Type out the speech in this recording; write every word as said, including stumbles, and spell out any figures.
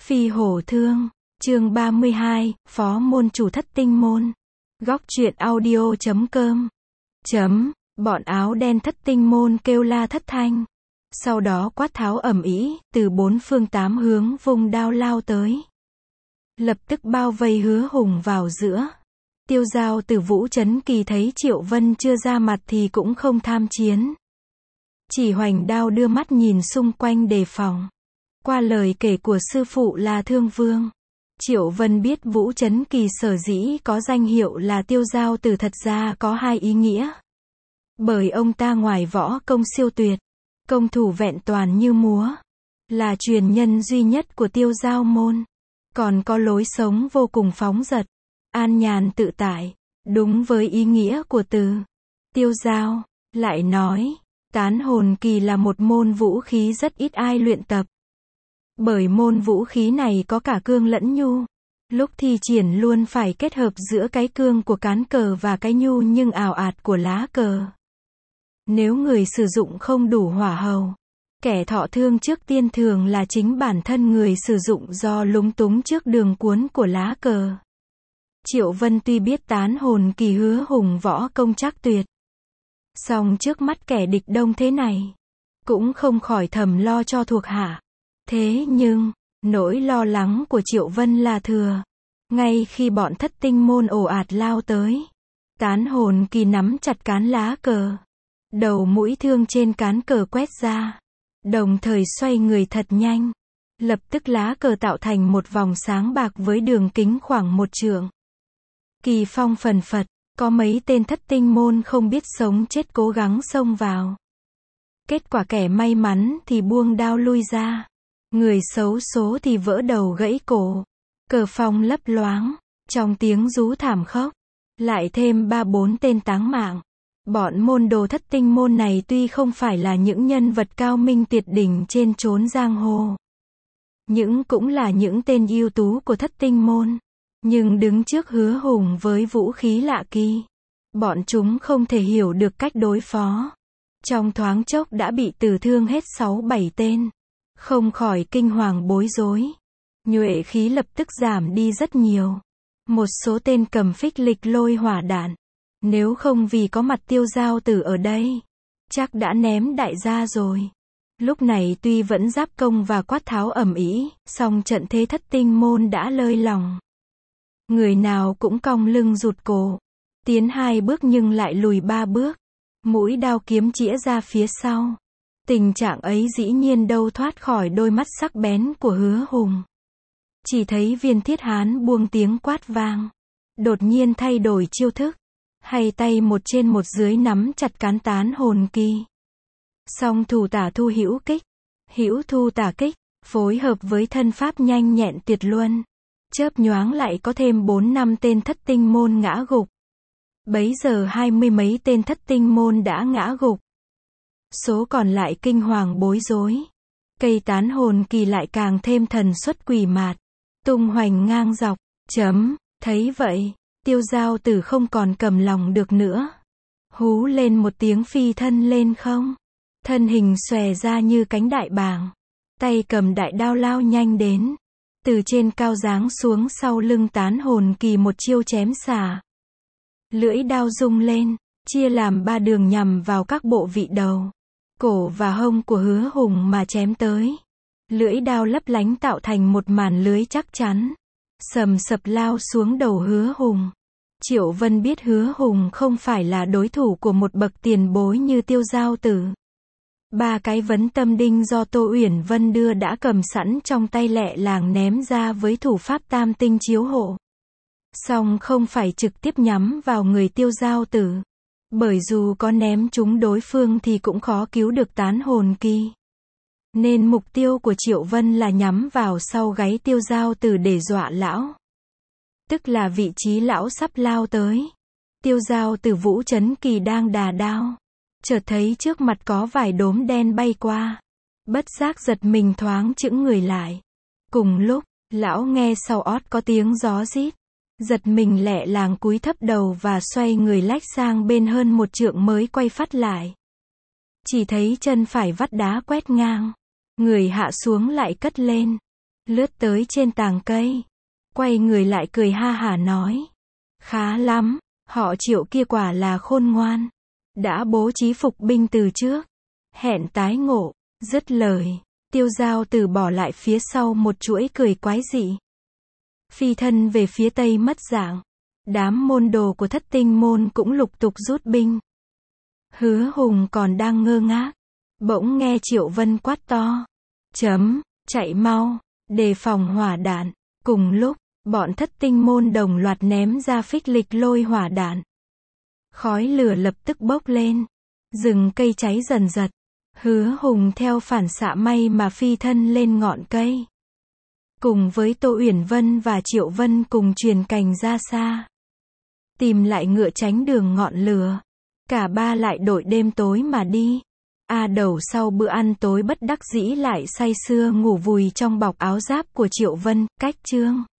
Phi hổ thương, chương ba mươi hai, phó môn chủ thất tinh môn. Góc truyện audio chấm com. Chấm, bọn áo đen thất tinh môn kêu la thất thanh. Sau đó quát tháo ầm ĩ, từ bốn phương tám hướng vùng đao lao tới. Lập tức bao vây Hứa Hùng vào giữa. Tiêu Giao từ Vũ Chấn Kỳ thấy Triệu Vân chưa ra mặt thì cũng không tham chiến. Chỉ hoành đao đưa mắt nhìn xung quanh đề phòng. Qua lời kể của sư phụ là Thương Vương, Triệu Vân biết Vũ Chấn Kỳ sở dĩ có danh hiệu là Tiêu Giao Tử thật ra có hai ý nghĩa. Bởi ông ta ngoài võ công siêu tuyệt, công thủ vẹn toàn như múa, là truyền nhân duy nhất của Tiêu Giao môn, còn có lối sống vô cùng phóng dật, an nhàn tự tại, đúng với ý nghĩa của từ Tiêu Giao. Lại nói, tán hồn kỳ là một môn vũ khí rất ít ai luyện tập. Bởi môn vũ khí này có cả cương lẫn nhu. Lúc thi triển luôn phải kết hợp giữa cái cương của cán cờ và cái nhu nhưng ảo ạt của lá cờ. Nếu người sử dụng không đủ hỏa hầu, kẻ thọ thương trước tiên thường là chính bản thân người sử dụng do lúng túng trước đường cuốn của lá cờ. Triệu Vân tuy biết tán hồn kỳ Hứa Hùng võ công chắc tuyệt, song trước mắt kẻ địch đông thế này, cũng không khỏi thầm lo cho thuộc hạ. Thế nhưng, nỗi lo lắng của Triệu Vân là thừa. Ngay khi bọn thất tinh môn ồ ạt lao tới, tán hồn kỳ nắm chặt cán lá cờ. Đầu mũi thương trên cán cờ quét ra, đồng thời xoay người thật nhanh. Lập tức lá cờ tạo thành một vòng sáng bạc với đường kính khoảng một trượng. Kỳ phong phần phật, có mấy tên thất tinh môn không biết sống chết cố gắng xông vào. Kết quả kẻ may mắn thì buông đao lui ra. Người xấu số thì vỡ đầu gãy cổ. Cờ phong lấp loáng, trong tiếng rú thảm khốc, lại thêm ba bốn tên táng mạng. Bọn môn đồ thất tinh môn này tuy không phải là những nhân vật cao minh tuyệt đỉnh trên chốn giang hồ, những cũng là những tên ưu tú của thất tinh môn, nhưng đứng trước Hứa Hùng với vũ khí lạ kỳ, bọn chúng không thể hiểu được cách đối phó. Trong thoáng chốc đã bị tử thương hết sáu bảy tên. Không khỏi kinh hoàng bối rối. Nhuệ khí lập tức giảm đi rất nhiều. Một số tên cầm phích lịch lôi hỏa đạn. Nếu không vì có mặt Tiêu Giao Tử ở đây, chắc đã ném đại gia rồi. Lúc này tuy vẫn giáp công và quát tháo ầm ĩ, song trận thế thất tinh môn đã lơi lòng. Người nào cũng cong lưng rụt cổ. Tiến hai bước nhưng lại lùi ba bước. Mũi đao kiếm chĩa ra phía sau. Tình trạng ấy dĩ nhiên đâu thoát khỏi đôi mắt sắc bén của Hứa Hùng. Chỉ thấy Viên Thiết Hán buông tiếng quát vang, đột nhiên thay đổi chiêu thức, hay tay một trên một dưới nắm chặt cán tán hồn kỳ. Song thủ tả thu hữu kích, hữu thu tả kích, phối hợp với thân pháp nhanh nhẹn tuyệt luân, chớp nhoáng lại có thêm bốn năm tên thất tinh môn ngã gục. Bấy giờ hai mươi mấy tên thất tinh môn đã ngã gục. Số còn lại kinh hoàng bối rối. Cây tán hồn kỳ lại càng thêm thần xuất quỷ mạt, tung hoành ngang dọc. Chấm, thấy vậy, Tiêu Giao Tử không còn cầm lòng được nữa. Hú lên một tiếng phi thân lên không. Thân hình xòe ra như cánh đại bàng. Tay cầm đại đao lao nhanh đến. Từ trên cao giáng xuống sau lưng tán hồn kỳ một chiêu chém xả. Lưỡi đao rung lên, chia làm ba đường nhằm vào các bộ vị đầu, cổ và hông của Hứa Hùng mà chém tới. Lưỡi đao lấp lánh tạo thành một màn lưới chắc chắn, sầm sập lao xuống đầu Hứa Hùng. Triệu Vân biết Hứa Hùng không phải là đối thủ của một bậc tiền bối như Tiêu Giao Tử. Ba cái vấn tâm đinh do Tô Uyển Vân đưa đã cầm sẵn trong tay lẹ làng ném ra với thủ pháp tam tinh chiếu hộ. Song không phải trực tiếp nhắm vào người Tiêu Giao Tử. Bởi dù có ném chúng đối phương thì cũng khó cứu được tán hồn kỳ. Nên mục tiêu của Triệu Vân là nhắm vào sau gáy Tiêu Giao Tử để dọa lão. Tức là vị trí lão sắp lao tới. Tiêu Giao Tử Vũ Chấn Kỳ đang đà đao. Chợt thấy trước mặt có vài đốm đen bay qua. Bất giác giật mình thoáng chững người lại. Cùng lúc, lão nghe sau ót có tiếng gió rít. Giật mình lẹ làng cúi thấp đầu và xoay người lách sang bên hơn một trượng mới quay phát lại. Chỉ thấy chân phải vắt đá quét ngang. Người hạ xuống lại cất lên. lướt tới trên tàng cây, quay người lại cười ha hả nói. Khá lắm, họ Triệu kia quả là khôn ngoan. Đã bố trí phục binh từ trước. Hẹn tái ngộ, dứt lời, Tiêu Giao Tử bỏ lại phía sau một chuỗi cười quái dị. Phi thân về phía tây mất dạng. Đám môn đồ của Thất Tinh môn cũng lục tục rút binh. Hứa Hùng còn đang ngơ ngác, bỗng nghe Triệu Vân quát to. Chấm, chạy mau, đề phòng hỏa đạn. Cùng lúc, bọn Thất Tinh môn đồng loạt ném ra phích lịch lôi hỏa đạn. Khói lửa lập tức bốc lên, rừng cây cháy dần dật. Hứa Hùng theo phản xạ may mà phi thân lên ngọn cây. Cùng với Tô Uyển Vân và Triệu Vân cùng truyền cành ra xa. Tìm lại ngựa tránh đường ngọn lửa. Cả ba lại đổi đêm tối mà đi. A Đầu sau bữa ăn tối bất đắc dĩ lại say sưa ngủ vùi trong bọc áo giáp của Triệu Vân, cách chương.